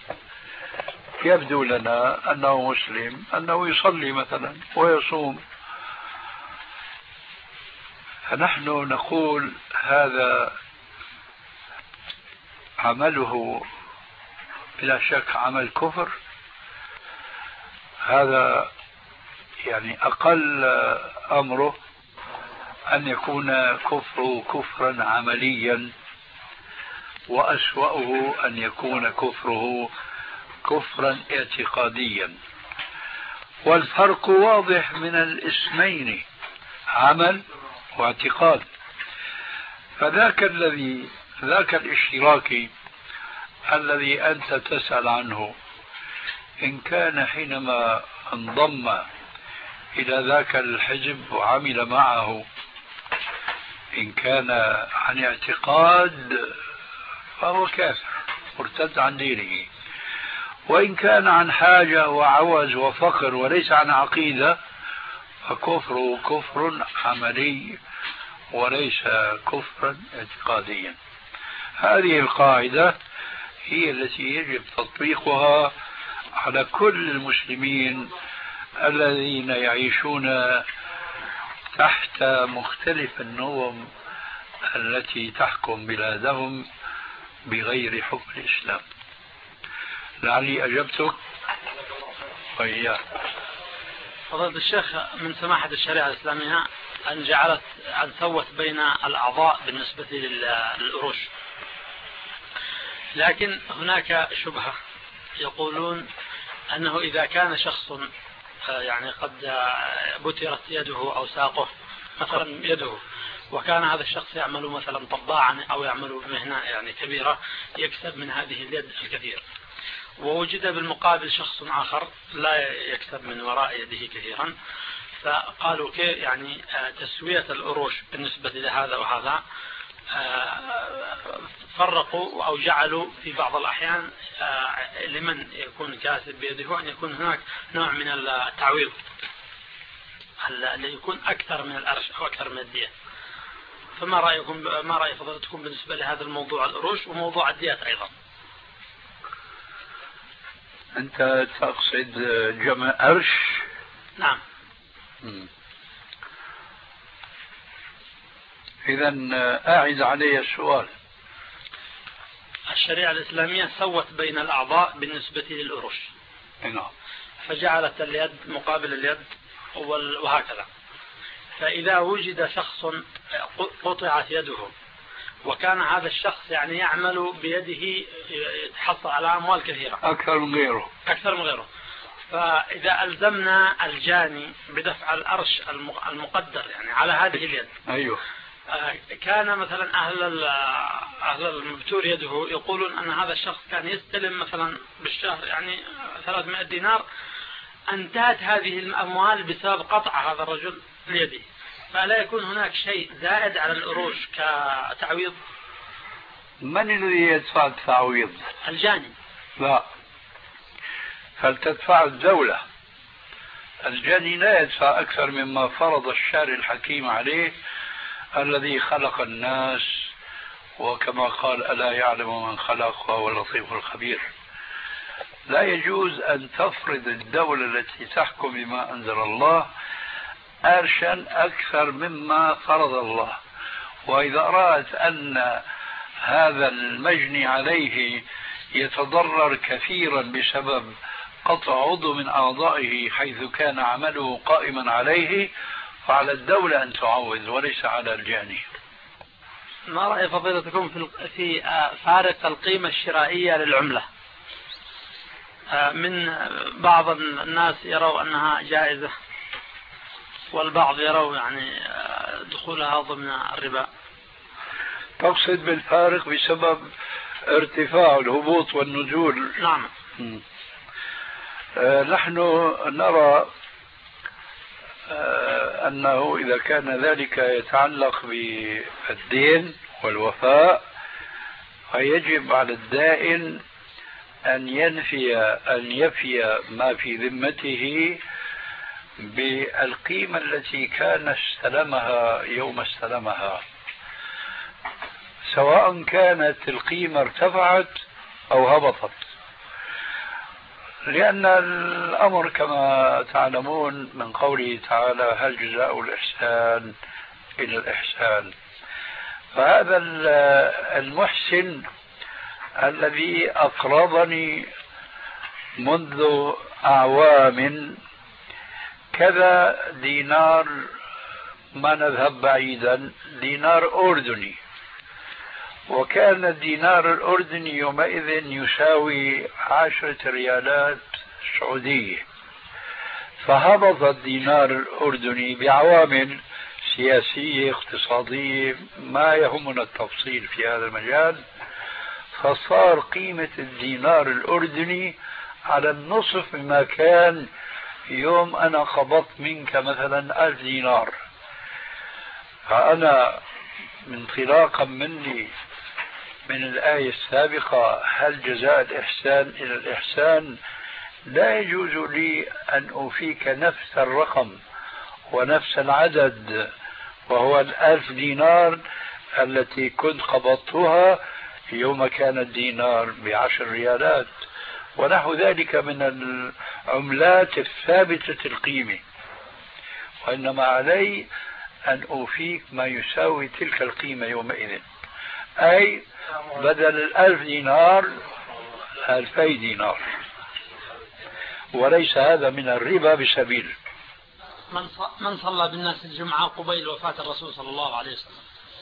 يبدو لنا أنه مسلم، أنه يصلي مثلا ويصوم، فنحن نقول هذا عمله بلا شك عمل كفر. هذا يعني أقل أمره أن يكون كفره كفرا عمليا، وأسوأه أن يكون كفره كفرا اعتقاديا. والفرق واضح من الاسمين، عمل واعتقاد. فذاك الذي ذاك الاشتراكي الذي أنت تسأل عنه، إن كان حينما انضم إلى ذاك الحزب وعمل معه إن كان عن اعتقاد فهو كافر مرتد عن دينه، وإن كان عن حاجة وعوز وفقر وليس عن عقيدة فكفره كفر عملي وليس كفرا اعتقاديا. هذه القاعدة هي التي يجب تطبيقها على كل المسلمين الذين يعيشون تحت مختلف النظم التي تحكم بلادهم بغير حكم الإسلام. لعلي أجبتك وإياك. فضيلة الشيخ، من سماحة الشريعة الإسلامية أن جعلت أن سوت بين الأعضاء بالنسبة للأروش، لكن هناك شبهة يقولون أنه إذا كان شخص يعني قد بترت يده أو ساقه مثلا يده، وكان هذا الشخص يعمل مثلا طباعا أو يعمل بمهنة يعني كبيرة يكسب من هذه اليد الكثير، ووجد بالمقابل شخص آخر لا يكسب من وراء يده كثيرا، فقالوا كيف يعني تسوية الأروش بالنسبة لهذا وهذا، فرقوا أو جعلوا في بعض الأحيان لمن يكون كاسب بيده أن يكون هناك نوع من التعويض اللي يكون أكثر من الأرش أو أكثر من الدية. فما رأيكم ما رأي فضلتكم بالنسبة لهذا الموضوع الأروش وموضوع الديات أيضا؟ أنت تقصد جمع أرش؟ نعم. إذا أعد علي السؤال. الشريعة الإسلامية سوت بين الأعضاء بالنسبة للأروش، نعم، فجعلت اليد مقابل اليد وهكذا. فإذا وجد شخص قطعت يده وكان هذا الشخص يعني يعمل بيده يتحصل على أموال كثيرة أكثر من غيره أكثر من غيره فإذا ألزمنا الجاني بدفع الأرش المقدر يعني على هذه اليد، أيوه، كان مثلا أهل أهل المبتور يده يقولون أن هذا الشخص كان يستلم مثلا بالشهر يعني ثلاثمائة دينار، انتهت هذه الأموال بسبب قطع هذا الرجل ليده، فلا يكون هناك شيء زائد على الأروش كتعويض؟ من الذي يدفع التعويض؟ الجاني. لا، فلتدفع الدولة. الجاني لا يدفع أكثر مما فرض الشارع الحكيم عليه الذي خلق الناس، وكما قال ألا يعلم من خلق وهو اللطيف الخبير. لا يجوز أن تفرض الدولة التي تحكم بما أنزل الله أرشا أكثر مما فرض الله، وإذا رأت أن هذا المجني عليه يتضرر كثيرا بسبب قطع عضو من أعضائه حيث كان عمله قائما عليه، فعلى الدولة أن تعوض وليس على الجاني. ما رأي فضيلتكم في في فارق القيمة الشرائية للعملة؟ من بعض الناس يروا أنها جائزة، والبعض يروا يعني دخولها ضمن الربا. تقصد بالفارق بسبب ارتفاع الهبوط والنزول؟ نعم. آه نحن نرى آه أنه إذا كان ذلك يتعلق بالدين والوفاء فيجب على الدائن أن ينفي أن يفي ما في ذمته بالقيمة التي كان استلمها يوم استلمها، سواء كانت القيمة ارتفعت أو هبطت، لأن الأمر كما تعلمون من قوله تعالى هل جزاء الإحسان إلا الإحسان. فهذا المحسن الذي أقرضني منذ أعوام كذا دينار، ما نذهب بعيدا، دينار أردني، وكان الدينار الأردني يومئذ يساوي عشرة ريالات سعودية، فهبط الدينار الأردني بعوامل سياسية اقتصادية ما يهمنا التفصيل في هذا المجال، فصار قيمة الدينار الأردني على النصف مما كان يوم أنا قبضت منك مثلا ألف دينار. فأنا انطلاقا مني من الآية السابقة هل جزاء الإحسان إلى الإحسان، لا يجوز لي أن أوفيك نفس الرقم ونفس العدد وهو الألف دينار التي كنت قبضتها يوم كان الدينار بعشر ريالات ونحو ذلك من العملات الثابتة القيمة، وإنما علي أن أوفيك ما يساوي تلك القيمة يومئذ، أي بدل الألف دينار ألفي دينار، وليس هذا من الربا بسبيل. من صلى بالناس الجمعة قبيل وفاة الرسول صلى الله عليه وسلم؟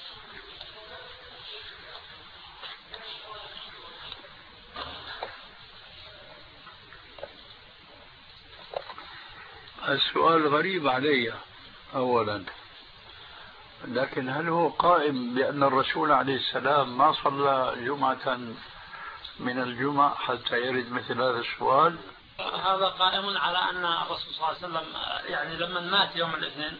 السؤال غريب علي أولا، لكن هل هو قائم بأن الرسول عليه السلام ما صلى جمعة من الجمع حتى يرد مثل هذا السؤال؟ هذا قائم على أن الرسول صلى الله عليه وسلم يعني لما مات يوم الاثنين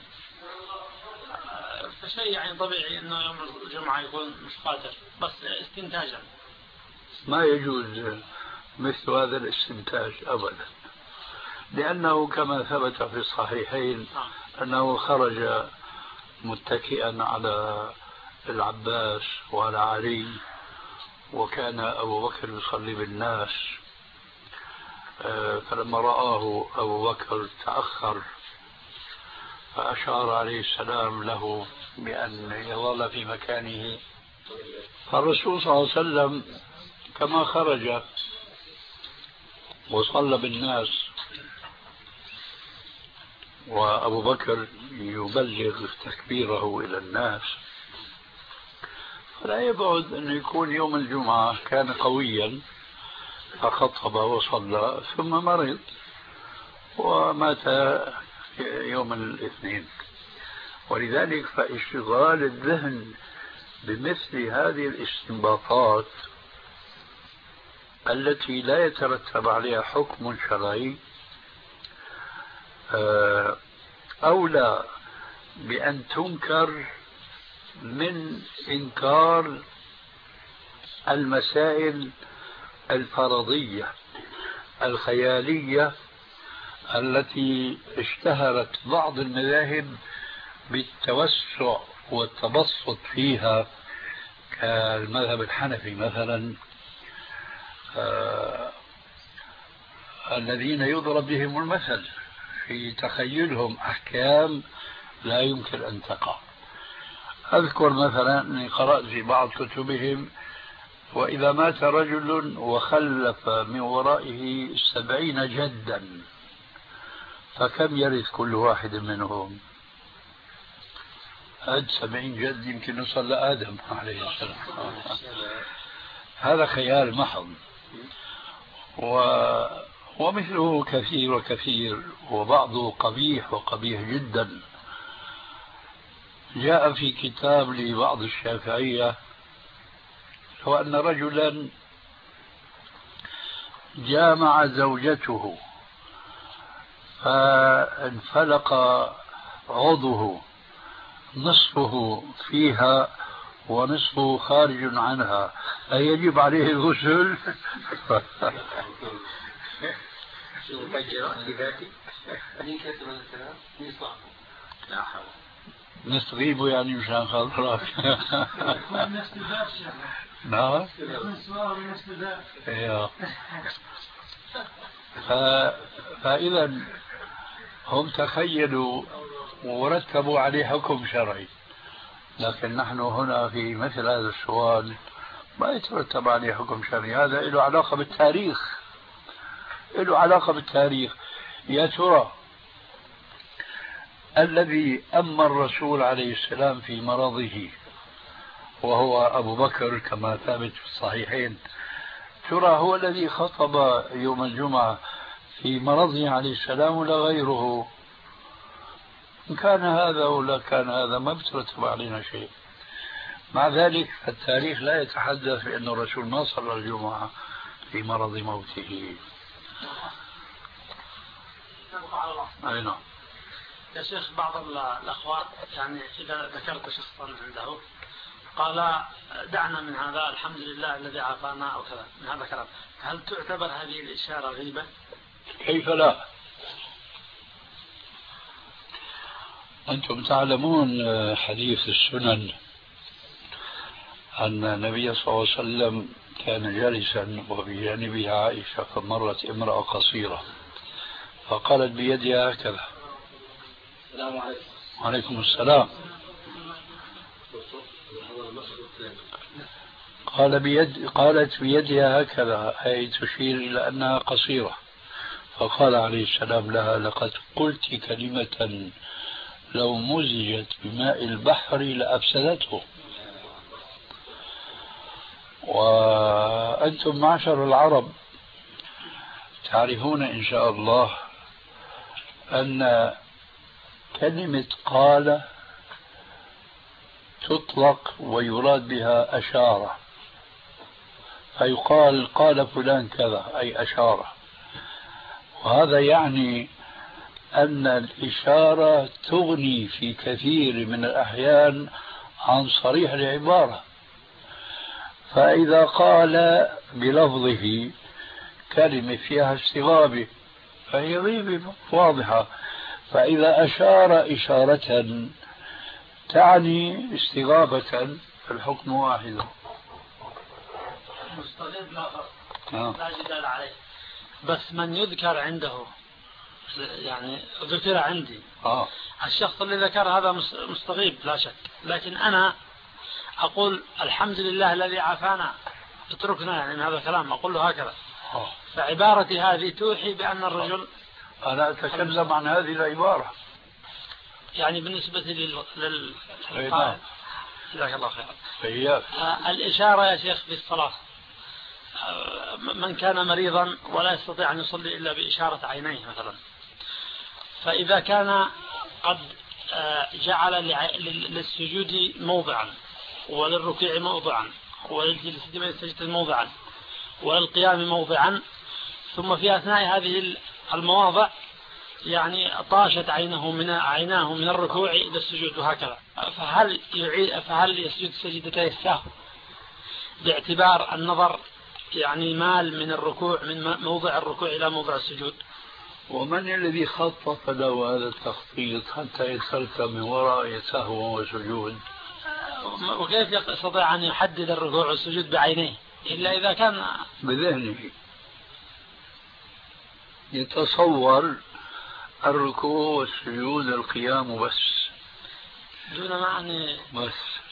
فشيء يعني طبيعي أنه يوم الجمعة يكون مش قادر، بس استنتاجا. ما يجوز مثل هذا الاستنتاج أبدا، لأنه كما ثبت في الصحيحين أنه خرج متكئا على العباس وعلى علي، وكان أبو بكر يصلي بالناس، فلما رآه أبو بكر تأخر فأشار عليه السلام له بأن يظل في مكانه، فالرسول صلى الله عليه وسلم كما خرج وصلى بالناس وأبو بكر يبلغ تكبيره إلى الناس، فلا يبعد أن يكون يوم الجمعة كان قويا فخطب وصلى ثم مرض ومات يوم الاثنين. ولذلك فاشتغال الذهن بمثل هذه الاستنباطات التي لا يترتب عليها حكم شرعي أولى بأن تنكر من إنكار المسائل الفرضية الخيالية التي اشتهرت بعض المذاهب بالتوسع والتبسط فيها، كالمذهب الحنفي مثلا آه الذين يضرب بهم المثل في تخيلهم أحكام لا يمكن أن تقع. أذكر مثلا أني قرأت في بعض كتبهم: وإذا مات رجل وخلف من ورائه سبعين جدا فكم يرث كل واحد منهم؟ هذا سبعين جد يمكن نوصل لآدم عليه السلام. هذا خيال محض، و... ومثله كثير وكثير، وبعضه قبيح وقبيح جدا. جاء في كتاب لبعض الشافعية هو أن رجلا جامع زوجته فانفلق عضوه، نصفه فيها ونصفه خارج عنها، أيجب عليه الغسل؟ نستغيبه يعني مشان خاطرك. نعم. فإذا هم تخيلوا ورتبوا عليه حكم شرعي، لكن نحن هنا في مثل هذا السؤال ما يترتب عليه حكم شرعي. هذا له علاقة بالتاريخ، له علاقة بالتاريخ. يا ترى الذي أما الرسول عليه السلام في مرضه وهو أبو بكر كما ثابت في الصحيحين، ترى هو الذي خطب يوم الجمعة في مرضه عليه السلام ولا غيره؟ إن كان هذا ولا كان هذا ما بترتب علينا شيء. مع ذلك التاريخ لا يتحدث بأن الرسول ما صلى الجمعة في مرض موته. أي نعم. يا شيخ، بعض الأخوات يعني إذا ذكرت شخصا عنده قال دعنا من هذا، الحمد لله الذي عافانا أو كذا من هذا الكلام، هل تعتبر هذه الإشارة غيبة؟ كيف لا؟ أنتم تعلمون حديث السنن أن النبي صلى الله عليه وسلم كان جالسا وبجانبه عائشة فمرت امرأة قصيرة فقالت بيدها هكذا. السلام عليكم. وعليكم السلام. قال بيد قالت بيدها هكذا، أي تشير إلى أنها قصيرة. فقال عليه السلام لها: لقد قلت كلمة لو مزجت بماء البحر لأفسدته. وأنتم معشر العرب تعرفون إن شاء الله أن كلمة قال تطلق ويراد بها أشارة، فيقال قال فلان كذا أي أشارة، وهذا يعني أن الإشارة تغني في كثير من الأحيان عن صريح العبارة. فإذا قال بلفظه كلمة فيها استغابة فهي غيبة واضحة، فإذا أشار إشارة تعني استغابة فالحكم واحد. مستغيب لا فرق، لا جدال عليه، بس من يذكر عنده يعني ذكر عندي آه. الشخص اللي ذكر هذا مستغيب لا شك، لكن أنا أقول الحمد لله الذي عافانا اتركنا، يعني من هذا الكلام أقول له هكذا. آه. فعبارتي هذه توحي بأن الرجل آه. أنا أتكلم عن هذه العبارة يعني بالنسبة لل لل جزاك الله خير. آه الإشارة يا شيخ في الصلاة، آه من كان مريضا ولا يستطيع أن يصلي إلا بإشارة عينيه مثلا، فإذا كان قد آه جعل للسجود موضعا وللركوع موضعا وللسجدة موضعا وللقيام موضعا، ثم في أثناء هذه المواضع يعني طاشت عينه من عيناه من الركوع إلى السجود وهكذا، فهل يعيد فهل يسجد سجدتي السهو باعتبار النظر يعني مال من الركوع من موضع الركوع إلى موضع السجود؟ ومن الذي خطط له هذا التخطيط حتى يدخلك من وراء سهو وسجود؟ وكيف يستطيع أن يحدد الركوع والسجود بعينيه إلا إذا كان بذهنه يتصور الركوع والسجود القيام بس دون معنى بس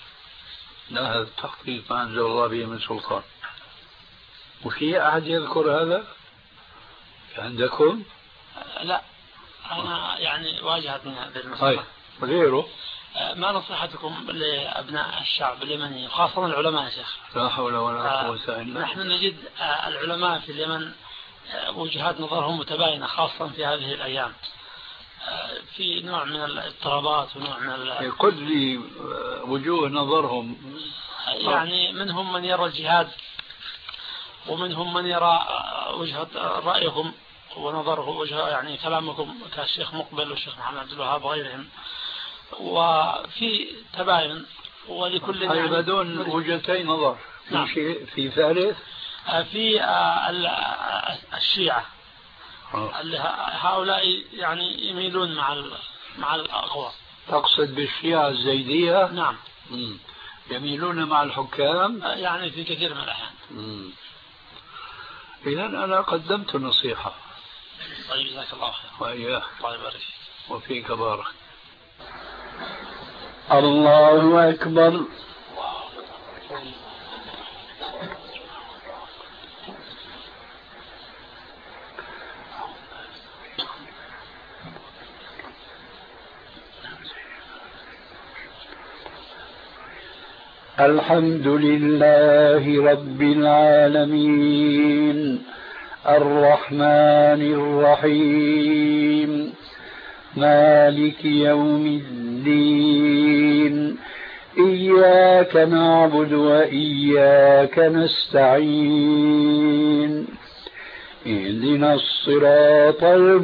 لا، هذا التخطيط ما أنزل الله به من سلطان. وفي أحد يذكر هذا عندكم؟ لا، أنا يعني واجهتني هذه المسألة. غيره؟ ما نصيحتكم لأبناء الشعب اليمني خاصة العلماء يا شيخ؟ لا حول ولا قوة إلا بالله. نحن نجد العلماء في اليمن وجهات نظرهم متباينة خاصة في هذه الأيام، في نوع من الاضطرابات ونوع من قل لي وجوه نظرهم. يعني منهم من يرى الجهاد، ومنهم من يرى وجهة رأيهم ونظره وجهة يعني كلامكم كالشيخ مقبل والشيخ محمد عبد الوهاب وغيرهم، وفي تباين ولكل يعني هذول وجهتين نظر. نعم. في شيء في ثالث في الشيعة اللي هؤلاء يعني يميلون مع مع الأقوى. تقصد بالشيعة الزيدية؟ نعم. مم. يميلون مع الحكام يعني في كثير من الأحيان. إذن أنا قدمت نصيحة. طيب جزاك الله خير. وإياك. الله يبارك فيك. وفيك بارك. الله أكبر. الحمد لله رب العالمين الرحمن الرحيم مالك يوم الدين إياك نعبد وإياك نستعين اهدنا الصراط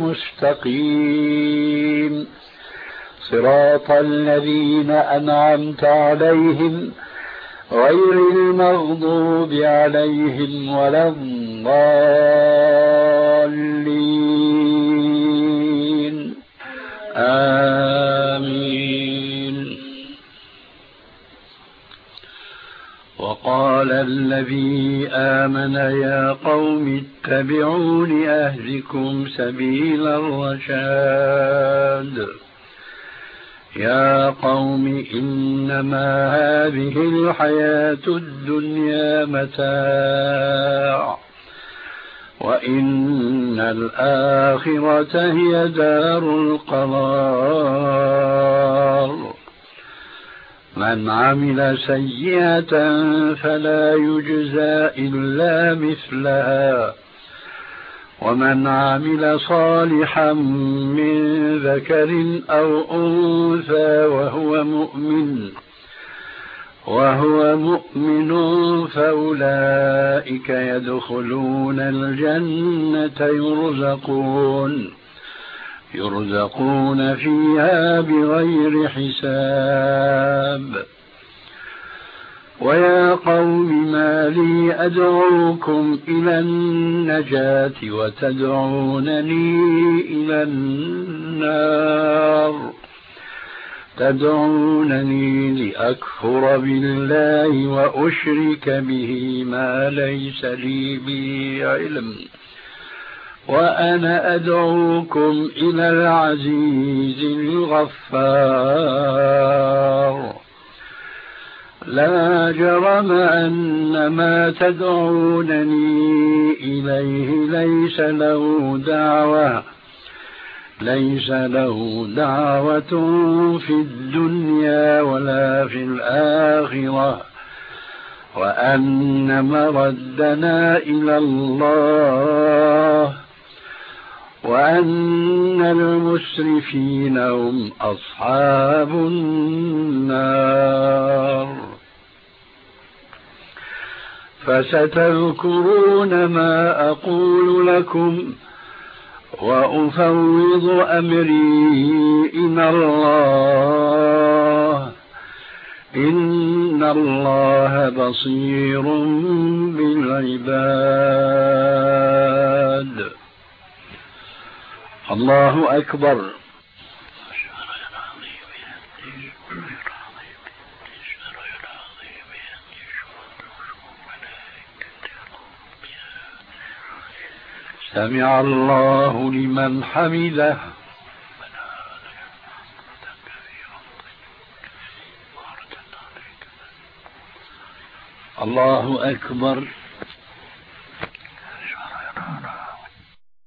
المستقيم صراط الذين أنعمت عليهم غير المغضوب عليهم ولا الضالين آمين. وقال الذي آمن يا قوم اتبعون أهدكم سبيل الرشاد يا قوم إنما هذه الحياة الدنيا متاع وإن الآخرة هي دار القرار من عمل سيئة فلا يجزى إلا مثلها ومن عمل صالحا من ذكر أو أنثى وهو مؤمن وهو مؤمن فأولئك يدخلون الجنة يرزقون يرزقون فيها بغير حساب. ويا قوم ما لي أدعوكم إلى النجاة وتدعونني إلى النار تدعونني لأكفر بالله وأشرك به ما ليس لي به علم وأنا أدعوكم إلى العزيز الغفار. لا جرم أن ما تدعونني إليه ليس له دعوة ليس له دعوة في الدنيا ولا في الآخرة وأن مردنا إلى الله وأن المسرفين هم أصحاب النار. فستذكرون ما أقول لكم وأفوض أمري إلى الله إن الله بصير بالعباد. الله أكبر. سمع الله لمن حمده. الله أكبر.